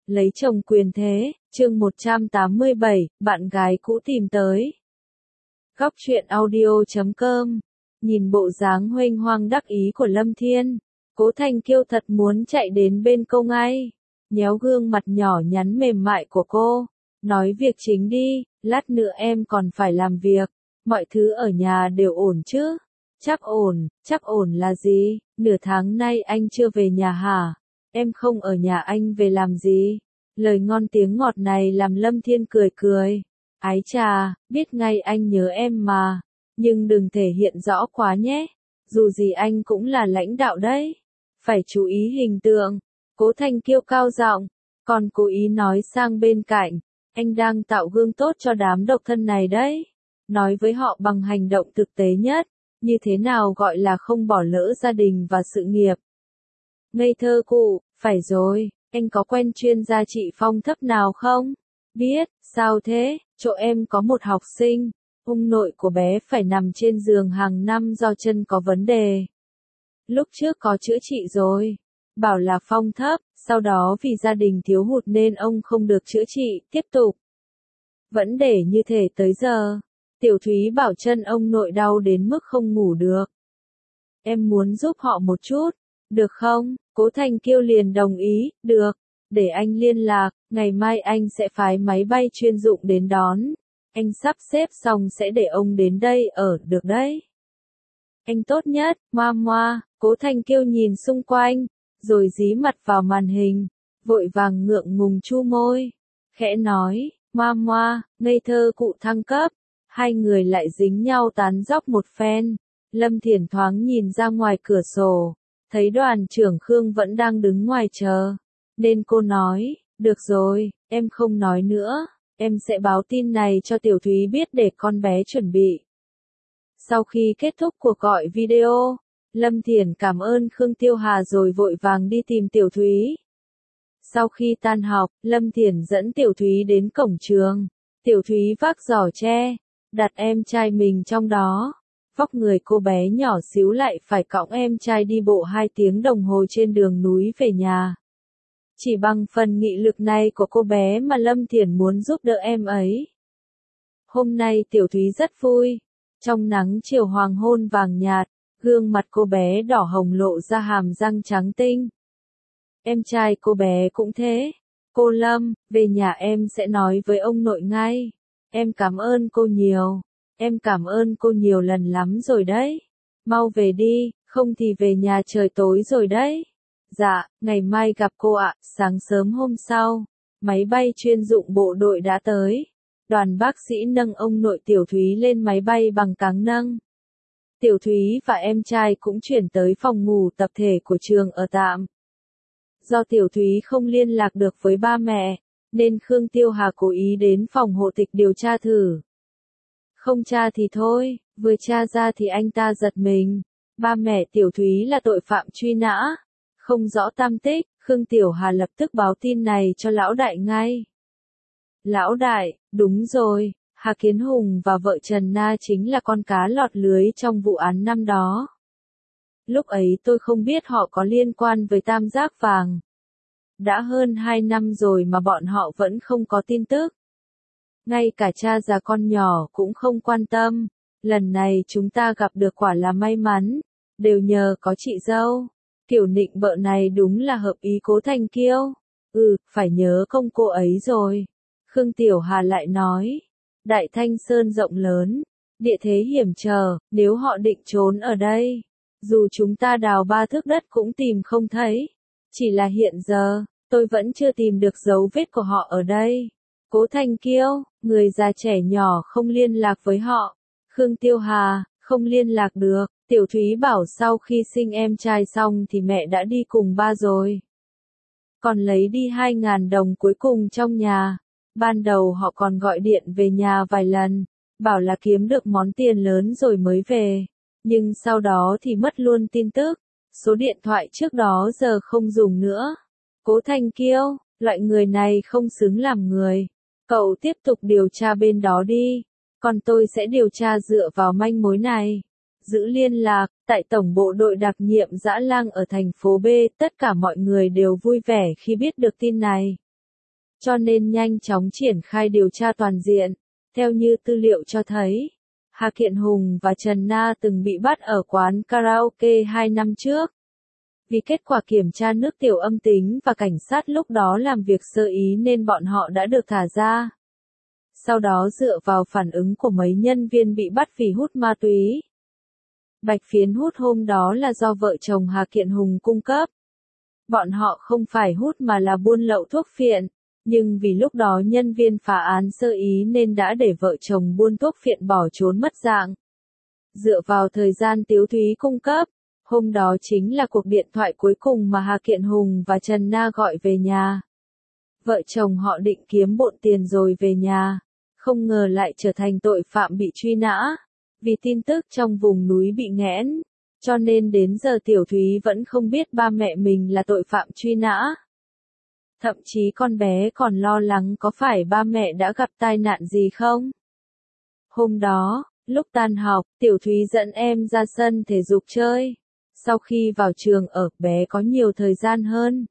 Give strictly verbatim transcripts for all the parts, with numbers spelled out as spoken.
Lấy chồng quyền thế, chương một trăm tám mươi bảy, bạn gái cũ tìm tới. Góc truyện audio chấm com. Nhìn bộ dáng huênh hoang đắc ý của Lâm Thiên, Cố Thanh Kiêu thật muốn chạy đến bên cô ngay, nhéo gương mặt nhỏ nhắn mềm mại của cô, nói việc chính đi, lát nữa em còn phải làm việc, mọi thứ ở nhà đều ổn chứ? Chắc ổn, chắc ổn là gì? Nửa tháng nay anh chưa về nhà hả? Em không ở nhà anh về làm gì? Lời ngon tiếng ngọt này làm Lâm Thiên cười cười. Ái chà, biết ngay anh nhớ em mà. Nhưng đừng thể hiện rõ quá nhé. Dù gì anh cũng là lãnh đạo đấy. Phải chú ý hình tượng. Cố Thanh Kiêu cao giọng, còn cố ý nói sang bên cạnh. Anh đang tạo gương tốt cho đám độc thân này đấy. Nói với họ bằng hành động thực tế nhất. Như thế nào gọi là không bỏ lỡ gia đình và sự nghiệp. Ngây thơ cụ, phải rồi, anh có quen chuyên gia trị phong thấp nào không? Biết, sao thế, chỗ em có một học sinh, ông nội của bé phải nằm trên giường hàng năm do chân có vấn đề. Lúc trước có chữa trị rồi, bảo là phong thấp, sau đó vì gia đình thiếu hụt nên ông không được chữa trị, tiếp tục. Vẫn để như thể tới giờ. Tiểu Thúy bảo chân ông nội đau đến mức không ngủ được. Em muốn giúp họ một chút, được không? Cố Thanh Kiêu liền đồng ý, được, để anh liên lạc, ngày mai anh sẽ phái máy bay chuyên dụng đến đón. Anh sắp xếp xong sẽ để ông đến đây ở, được đấy. Anh tốt nhất, moa moa, Cố Thanh Kiêu nhìn xung quanh, rồi dí mặt vào màn hình, vội vàng ngượng ngùng chu môi, khẽ nói, moa moa, ngây thơ cụ thăng cấp. Hai người lại dính nhau tán dóc một phen. Lâm Thiển thoáng nhìn ra ngoài cửa sổ, thấy đoàn trưởng Khương vẫn đang đứng ngoài chờ. Nên cô nói, được rồi, em không nói nữa, em sẽ báo tin này cho Tiểu Thúy biết để con bé chuẩn bị. Sau khi kết thúc cuộc gọi video, Lâm Thiển cảm ơn Khương Tiêu Hà rồi vội vàng đi tìm Tiểu Thúy. Sau khi tan học, Lâm Thiển dẫn Tiểu Thúy đến cổng trường. Tiểu Thúy vác giỏ tre, đặt em trai mình trong đó. Vóc người cô bé nhỏ xíu lại phải cõng em trai đi bộ hai tiếng đồng hồ trên đường núi về nhà. Chỉ bằng phần nghị lực này của cô bé mà Lâm Thiển muốn giúp đỡ em ấy. Hôm nay Tiểu Thúy rất vui. Trong nắng chiều hoàng hôn vàng nhạt, gương mặt cô bé đỏ hồng lộ ra hàm răng trắng tinh. Em trai cô bé cũng thế. Cô Lâm, về nhà em sẽ nói với ông nội ngay. Em cảm ơn cô nhiều. Em cảm ơn cô nhiều lần lắm rồi đấy. Mau về đi, không thì về nhà trời tối rồi đấy. Dạ, ngày mai gặp cô ạ. Sáng sớm hôm sau, máy bay chuyên dụng bộ đội đã tới. Đoàn bác sĩ nâng ông nội Tiểu Thúy lên máy bay bằng cáng nâng. Tiểu Thúy và em trai cũng chuyển tới phòng ngủ tập thể của trường ở tạm. Do Tiểu Thúy không liên lạc được với ba mẹ, nên Khương Tiêu Hà cố ý đến phòng hộ tịch điều tra thử. Không tra thì thôi, vừa tra ra thì anh ta giật mình. Ba mẹ Tiểu Thúy là tội phạm truy nã, không rõ tăm tích. Khương Tiểu Hà lập tức báo tin này cho lão đại ngay. Lão đại, đúng rồi, Hà Kiến Hùng và vợ Trần Na chính là con cá lọt lưới trong vụ án năm đó. Lúc ấy tôi không biết họ có liên quan với Tam Giác Vàng. Đã hơn hai năm rồi mà bọn họ vẫn không có tin tức. Ngay cả cha già con nhỏ cũng không quan tâm. Lần này chúng ta gặp được quả là may mắn. Đều nhờ có chị dâu. Kiểu nịnh bợ này đúng là hợp ý Cố Thanh Kiêu. Ừ, phải nhớ công cô ấy rồi. Khương Tiểu Hà lại nói. Đại Thanh Sơn rộng lớn. Địa thế hiểm trở, nếu họ định trốn ở đây. Dù chúng ta đào ba thước đất cũng tìm không thấy. Chỉ là hiện giờ, tôi vẫn chưa tìm được dấu vết của họ ở đây. Cố Thanh Kiêu, người già trẻ nhỏ không liên lạc với họ. Khương Tiêu Hà, không liên lạc được. Tiểu Thúy bảo sau khi sinh em trai xong thì mẹ đã đi cùng ba rồi. Còn lấy đi hai ngàn đồng cuối cùng trong nhà. Ban đầu họ còn gọi điện về nhà vài lần, bảo là kiếm được món tiền lớn rồi mới về. Nhưng sau đó thì mất luôn tin tức. Số điện thoại trước đó giờ không dùng nữa. Cố Thanh Kiêu, loại người này không xứng làm người. Cậu tiếp tục điều tra bên đó đi. Còn tôi sẽ điều tra dựa vào manh mối này. Giữ liên lạc, tại Tổng bộ đội đặc nhiệm Dã Lang ở thành phố B, tất cả mọi người đều vui vẻ khi biết được tin này. cho nên nhanh chóng triển khai điều tra toàn diện. Theo như tư liệu cho thấy, Hà Kiện Hùng và Trần Na từng bị bắt ở quán karaoke hai năm trước. Vì kết quả kiểm tra nước tiểu âm tính và cảnh sát lúc đó làm việc sơ ý nên bọn họ đã được thả ra. Sau đó dựa vào phản ứng của mấy nhân viên bị bắt vì hút ma túy. Bạch phiến hút hôm đó là do vợ chồng Hà Kiện Hùng cung cấp. Bọn họ không phải hút mà là buôn lậu thuốc phiện, nhưng vì lúc đó nhân viên phá án sơ ý nên đã để vợ chồng buôn thuốc phiện bỏ trốn mất dạng. Dựa vào thời gian Tiếu Thúy cung cấp, hôm đó chính là cuộc điện thoại cuối cùng mà Hà Kiện Hùng và Trần Na gọi về nhà. Vợ chồng họ định kiếm bộn tiền rồi về nhà, không ngờ lại trở thành tội phạm bị truy nã. Vì tin tức trong vùng núi bị nghẽn, cho nên đến giờ Tiểu Thúy vẫn không biết ba mẹ mình là tội phạm truy nã. Thậm chí con bé còn lo lắng có phải ba mẹ đã gặp tai nạn gì không. Hôm đó, lúc tan học, Tiểu Thúy dẫn em ra sân thể dục chơi. Sau khi vào trường ở, bé có nhiều thời gian hơn.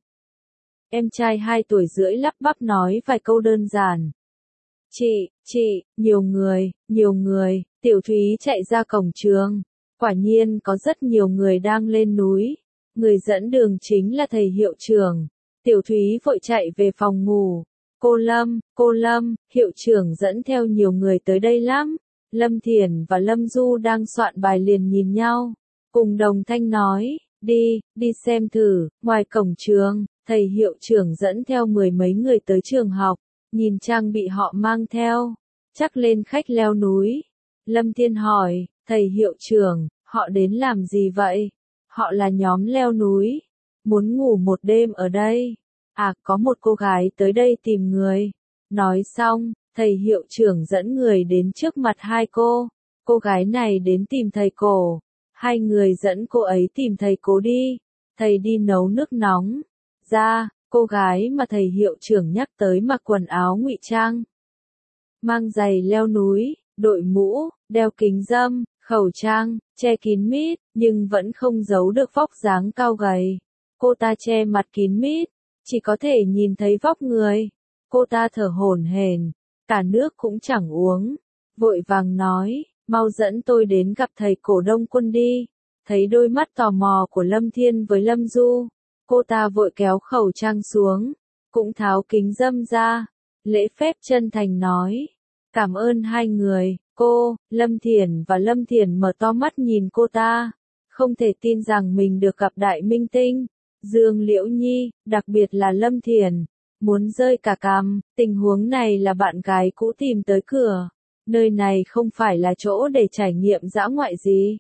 Em trai hai tuổi rưỡi lắp bắp nói vài câu đơn giản. Chị, chị, nhiều người, nhiều người. Tiểu Thúy chạy ra cổng trường. Quả nhiên có rất nhiều người đang lên núi. Người dẫn đường chính là thầy hiệu trưởng. Tiểu Thúy vội chạy về phòng ngủ. Cô Lâm, cô Lâm, hiệu trưởng dẫn theo nhiều người tới đây lắm. Lâm Thiển và Lâm Du đang soạn bài liền nhìn nhau. Cùng đồng thanh nói, đi, đi xem thử. Ngoài cổng trường, thầy hiệu trưởng dẫn theo mười mấy người tới trường học. Nhìn trang bị họ mang theo. Chắc lên khách leo núi. Lâm Thiên hỏi, thầy hiệu trưởng, họ đến làm gì vậy? Họ là nhóm leo núi. Muốn ngủ một đêm ở đây. À, có một cô gái tới đây tìm người. Nói xong, thầy hiệu trưởng dẫn người đến trước mặt hai cô. Cô gái này đến tìm thầy Cổ. Hai người dẫn cô ấy tìm thầy Cố đi. Thầy đi nấu nước nóng. Ra, cô gái mà thầy hiệu trưởng nhắc tới mặc quần áo ngụy trang. Mang giày leo núi, đội mũ, đeo kính râm, khẩu trang, che kín mít, nhưng vẫn không giấu được vóc dáng cao gầy. Cô ta che mặt kín mít, chỉ có thể nhìn thấy vóc người. Cô ta thở hổn hển, cả nước cũng chẳng uống. Vội vàng nói, mau dẫn tôi đến gặp thầy Cổ Đông Quân đi. Thấy đôi mắt tò mò của Lâm Thiên với Lâm Du, cô ta vội kéo khẩu trang xuống, cũng tháo kính râm ra. Lễ phép chân thành nói, cảm ơn hai người. Cô, Lâm Thiển và Lâm Thiển mở to mắt nhìn cô ta, không thể tin rằng mình được gặp đại minh tinh. Dương Liễu Nhi, đặc biệt là Lâm Thiển, muốn rơi cả cằm. Tình huống này là bạn gái cũ tìm tới cửa. Nơi này không phải là chỗ để trải nghiệm dã ngoại gì.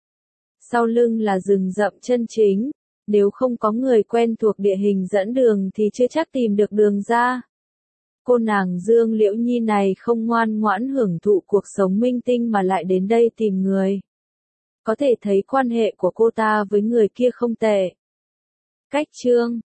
Sau lưng là rừng rậm chân chính. Nếu không có người quen thuộc địa hình dẫn đường thì chưa chắc tìm được đường ra. Cô nàng Dương Liễu Nhi này không ngoan ngoãn hưởng thụ cuộc sống minh tinh mà lại đến đây tìm người. Có thể thấy quan hệ của cô ta với người kia không tệ. Cách chương